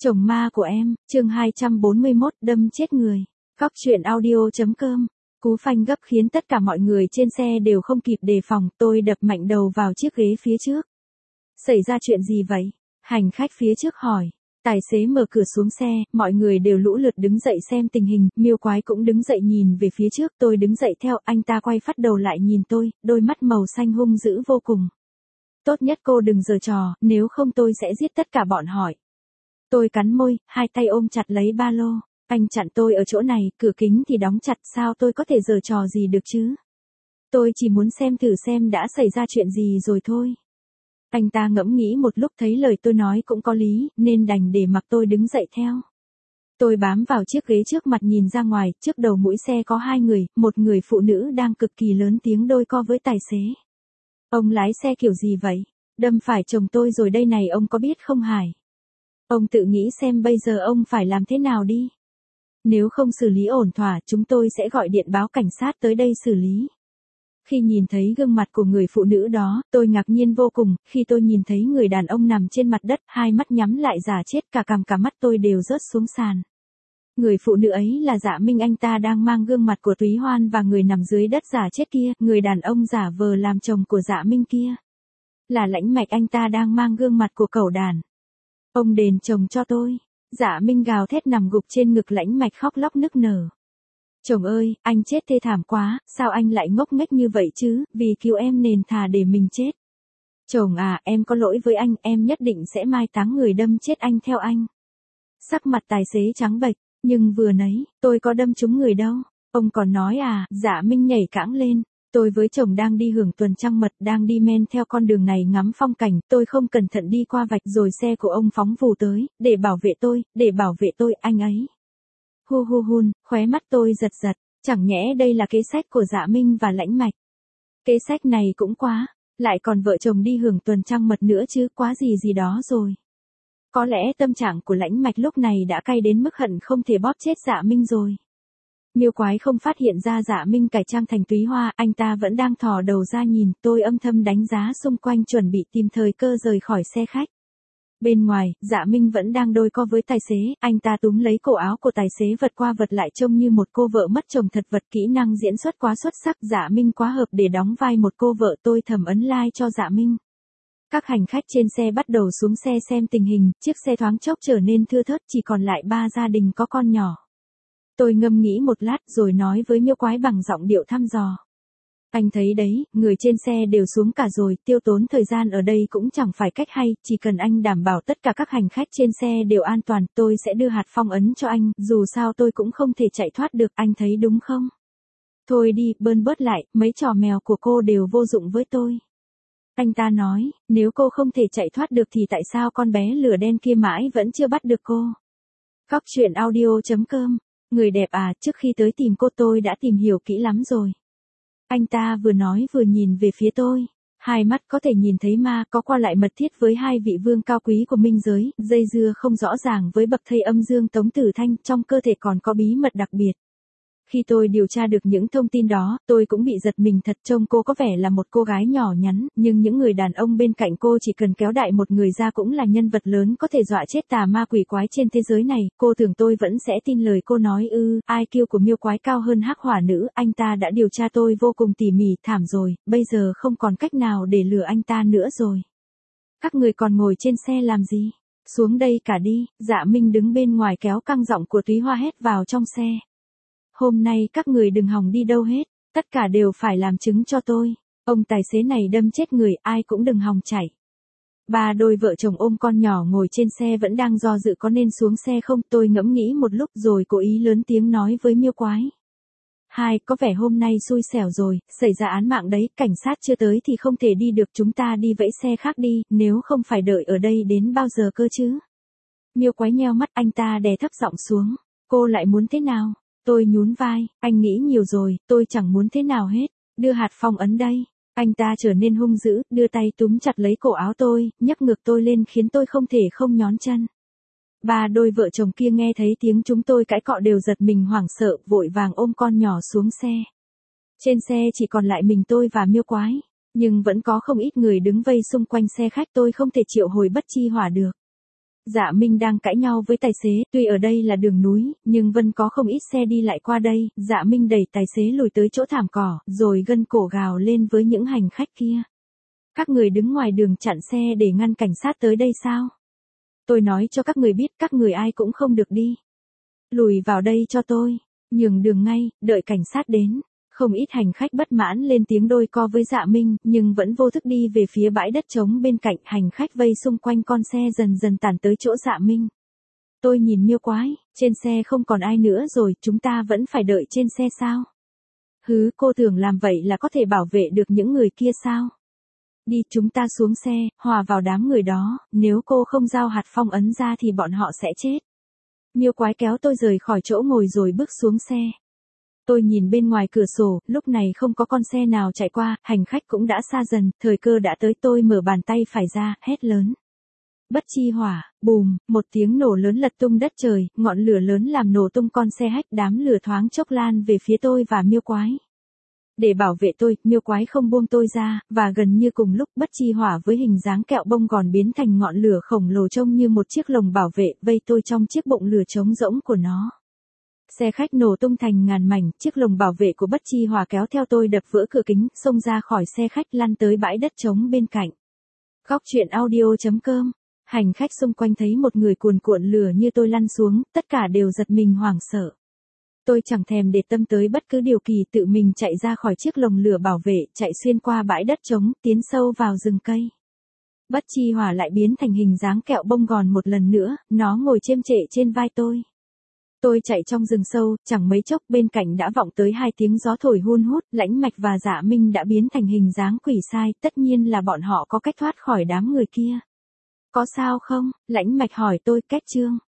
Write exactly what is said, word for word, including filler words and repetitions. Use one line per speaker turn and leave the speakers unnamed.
Chồng ma của em, chương hai trăm bốn mươi mốt, đâm chết người. Cóc truyện audio.com. Cú phanh gấp khiến tất cả mọi người trên xe đều không kịp đề phòng, tôi đập mạnh đầu vào chiếc ghế phía trước. Xảy ra chuyện gì vậy? Hành khách phía trước hỏi. Tài xế mở cửa xuống xe, mọi người đều lũ lượt đứng dậy xem tình hình, Miêu Quái cũng đứng dậy nhìn về phía trước, tôi đứng dậy theo, anh ta quay phát đầu lại nhìn tôi, đôi mắt màu xanh hung dữ vô cùng. Tốt nhất cô đừng giở trò, nếu không tôi sẽ giết tất cả bọn hỏi. Tôi cắn môi, hai tay ôm chặt lấy ba lô. Anh chặn tôi ở chỗ này, cửa kính thì đóng chặt, sao tôi có thể giở trò gì được chứ? Tôi chỉ muốn xem thử xem đã xảy ra chuyện gì rồi thôi. Anh ta ngẫm nghĩ một lúc thấy lời tôi nói cũng có lý, nên đành để mặc tôi đứng dậy theo. Tôi bám vào chiếc ghế trước mặt nhìn ra ngoài, trước đầu mũi xe có hai người, một người phụ nữ đang cực kỳ lớn tiếng đôi co với tài xế. Ông lái xe kiểu gì vậy? Đâm phải chồng tôi rồi đây này, ông có biết không Hải? Ông tự nghĩ xem bây giờ ông phải làm thế nào đi. Nếu không xử lý ổn thỏa, chúng tôi sẽ gọi điện báo cảnh sát tới đây xử lý. Khi nhìn thấy gương mặt của người phụ nữ đó, tôi ngạc nhiên vô cùng, khi tôi nhìn thấy người đàn ông nằm trên mặt đất, hai mắt nhắm lại giả chết, cả cằm cả mắt tôi đều rớt xuống sàn. Người phụ nữ ấy là Dạ Minh, anh ta đang mang gương mặt của Túy Hoan, và người nằm dưới đất giả chết kia, người đàn ông giả vờ làm chồng của Dạ Minh kia. Là Lãnh Mạch, anh ta đang mang gương mặt của cẩu đàn. Ông đền chồng cho tôi. Dạ Minh gào thét nằm gục trên ngực Lãnh Mạch khóc lóc nức nở. Chồng ơi, anh chết thê thảm quá, sao anh lại ngốc nghếch như vậy chứ, vì cứu em nên thà để mình chết. Chồng à, em có lỗi với anh, em nhất định sẽ mai táng người đâm chết anh theo anh. Sắc mặt tài xế trắng bệch, nhưng vừa nấy, tôi có đâm trúng người đâu. Ông còn nói à, Dạ Minh nhảy cãng lên. Tôi với chồng đang đi hưởng tuần trăng mật, đang đi men theo con đường này ngắm phong cảnh, tôi không cẩn thận đi qua vạch rồi xe của ông phóng vù tới, để bảo vệ tôi, để bảo vệ tôi, anh ấy. Hu hu hun, khóe mắt tôi giật giật, chẳng nhẽ đây là kế sách của Dạ Minh và Lãnh Mạch. Kế sách này cũng quá, lại còn vợ chồng đi hưởng tuần trăng mật nữa chứ, quá gì gì đó rồi. Có lẽ tâm trạng của Lãnh Mạch lúc này đã cay đến mức hận không thể bóp chết Dạ Minh rồi. Miêu Quái không phát hiện ra Dạ Minh cải trang thành Túy Hoa, anh ta vẫn đang thò đầu ra nhìn, tôi âm thầm đánh giá xung quanh chuẩn bị tìm thời cơ rời khỏi xe khách. Bên ngoài, Dạ Minh vẫn đang đôi co với tài xế, anh ta túm lấy cổ áo của tài xế vật qua vật lại trông như một cô vợ mất chồng thật vật, kỹ năng diễn xuất quá xuất sắc, Dạ Minh quá hợp để đóng vai một cô vợ, tôi thầm ấn like cho Dạ Minh. Các hành khách trên xe bắt đầu xuống xe xem tình hình, chiếc xe thoáng chốc trở nên thưa thớt, chỉ còn lại ba gia đình có con nhỏ. Tôi ngâm nghĩ một lát rồi nói với Miêu Quái bằng giọng điệu thăm dò. Anh thấy đấy, người trên xe đều xuống cả rồi, tiêu tốn thời gian ở đây cũng chẳng phải cách hay, chỉ cần anh đảm bảo tất cả các hành khách trên xe đều an toàn, tôi sẽ đưa hạt phong ấn cho anh, dù sao tôi cũng không thể chạy thoát được, anh thấy đúng không? Thôi đi, bơn bớt lại, mấy trò mèo của cô đều vô dụng với tôi. Anh ta nói, nếu cô không thể chạy thoát được thì tại sao con bé lửa đen kia mãi vẫn chưa bắt được cô? Cóc truyện audio.com. Người đẹp à, trước khi tới tìm cô tôi đã tìm hiểu kỹ lắm rồi. Anh ta vừa nói vừa nhìn về phía tôi. Hai mắt có thể nhìn thấy ma, có qua lại mật thiết với hai vị vương cao quý của minh giới, dây dưa không rõ ràng với bậc thầy âm dương Tống Tử Thanh, trong cơ thể còn có bí mật đặc biệt. Khi tôi điều tra được những thông tin đó, tôi cũng bị giật mình thật, trông cô có vẻ là một cô gái nhỏ nhắn, nhưng những người đàn ông bên cạnh cô chỉ cần kéo đại một người ra cũng là nhân vật lớn có thể dọa chết tà ma quỷ quái trên thế giới này, cô tưởng tôi vẫn sẽ tin lời cô nói ư, i kiu của Miêu Quái cao hơn Hắc Hỏa Nữ, anh ta đã điều tra tôi vô cùng tỉ mỉ, thảm rồi, bây giờ không còn cách nào để lừa anh ta nữa rồi. Các người còn ngồi trên xe làm gì? Xuống đây cả đi, Dạ Minh đứng bên ngoài kéo căng giọng của Túy Hoa hét vào trong xe. Hôm nay các người đừng hòng đi đâu hết, tất cả đều phải làm chứng cho tôi. Ông tài xế này đâm chết người, ai cũng đừng hòng chạy. Ba đôi vợ chồng ôm con nhỏ ngồi trên xe vẫn đang do dự có nên xuống xe không, tôi ngẫm nghĩ một lúc rồi cố ý lớn tiếng nói với Miêu Quái. Hai, có vẻ hôm nay xui xẻo rồi, xảy ra án mạng đấy, cảnh sát chưa tới thì không thể đi được, chúng ta đi vẫy xe khác đi, nếu không phải đợi ở đây đến bao giờ cơ chứ. Miêu Quái nheo mắt, anh ta đè thấp giọng xuống. Cô lại muốn thế nào? Tôi nhún vai, anh nghĩ nhiều rồi, tôi chẳng muốn thế nào hết, đưa hạt phong ấn đây. Anh ta trở nên hung dữ, đưa tay túm chặt lấy cổ áo tôi, nhấc ngực tôi lên khiến tôi không thể không nhón chân. Ba đôi vợ chồng kia nghe thấy tiếng chúng tôi cãi cọ đều giật mình hoảng sợ, vội vàng ôm con nhỏ xuống xe. Trên xe chỉ còn lại mình tôi và Miêu Quái, nhưng vẫn có không ít người đứng vây xung quanh xe khách, tôi không thể triệu hồi bất chi hỏa được. Dạ Minh đang cãi nhau với tài xế, tuy ở đây là đường núi, nhưng vẫn có không ít xe đi lại qua đây, Dạ Minh đẩy tài xế lùi tới chỗ thảm cỏ, rồi gân cổ gào lên với những hành khách kia. Các người đứng ngoài đường chặn xe để ngăn cảnh sát tới đây sao? Tôi nói cho các người biết các người ai cũng không được đi. Lùi vào đây cho tôi, nhường đường ngay, đợi cảnh sát đến. Không ít hành khách bất mãn lên tiếng đôi co với Dạ Minh, nhưng vẫn vô thức đi về phía bãi đất trống bên cạnh, hành khách vây xung quanh con xe dần dần tản tới chỗ Dạ Minh. Tôi nhìn Miêu Quái, trên xe không còn ai nữa rồi, chúng ta vẫn phải đợi trên xe sao? Hứ, cô tưởng làm vậy là có thể bảo vệ được những người kia sao? Đi, chúng ta xuống xe, hòa vào đám người đó, nếu cô không giao hạt phong ấn ra thì bọn họ sẽ chết. Miêu Quái kéo tôi rời khỏi chỗ ngồi rồi bước xuống xe. Tôi nhìn bên ngoài cửa sổ, lúc này không có con xe nào chạy qua, hành khách cũng đã xa dần, thời cơ đã tới, tôi mở bàn tay phải ra, hét lớn. Bất chi hỏa, bùm, một tiếng nổ lớn lật tung đất trời, ngọn lửa lớn làm nổ tung con xe hách, đám lửa thoáng chốc lan về phía tôi và Miêu Quái. Để bảo vệ tôi, Miêu Quái không buông tôi ra, và gần như cùng lúc bất chi hỏa với hình dáng kẹo bông gòn biến thành ngọn lửa khổng lồ trông như một chiếc lồng bảo vệ, vây tôi trong chiếc bụng lửa trống rỗng của nó. Xe khách nổ tung thành ngàn mảnh, chiếc lồng bảo vệ của bất chi hỏa kéo theo tôi đập vỡ cửa kính, xông ra khỏi xe khách lăn tới bãi đất trống bên cạnh. Góc truyện audio chấm com. Hành khách xung quanh thấy một người cuồn cuộn lửa như tôi lăn xuống, tất cả đều giật mình hoảng sợ. Tôi chẳng thèm để tâm tới bất cứ điều kỳ, tự mình chạy ra khỏi chiếc lồng lửa bảo vệ, chạy xuyên qua bãi đất trống, tiến sâu vào rừng cây. Bất chi hỏa lại biến thành hình dáng kẹo bông gòn một lần nữa, nó ngồi chêm trệ trên vai tôi. Tôi chạy trong rừng sâu, chẳng mấy chốc bên cạnh đã vọng tới hai tiếng gió thổi hun hút, Lãnh Mạch và Dạ Minh đã biến thành hình dáng quỷ sai, tất nhiên là bọn họ có cách thoát khỏi đám người kia. Có sao không? Lãnh Mạch hỏi tôi, Kết chương.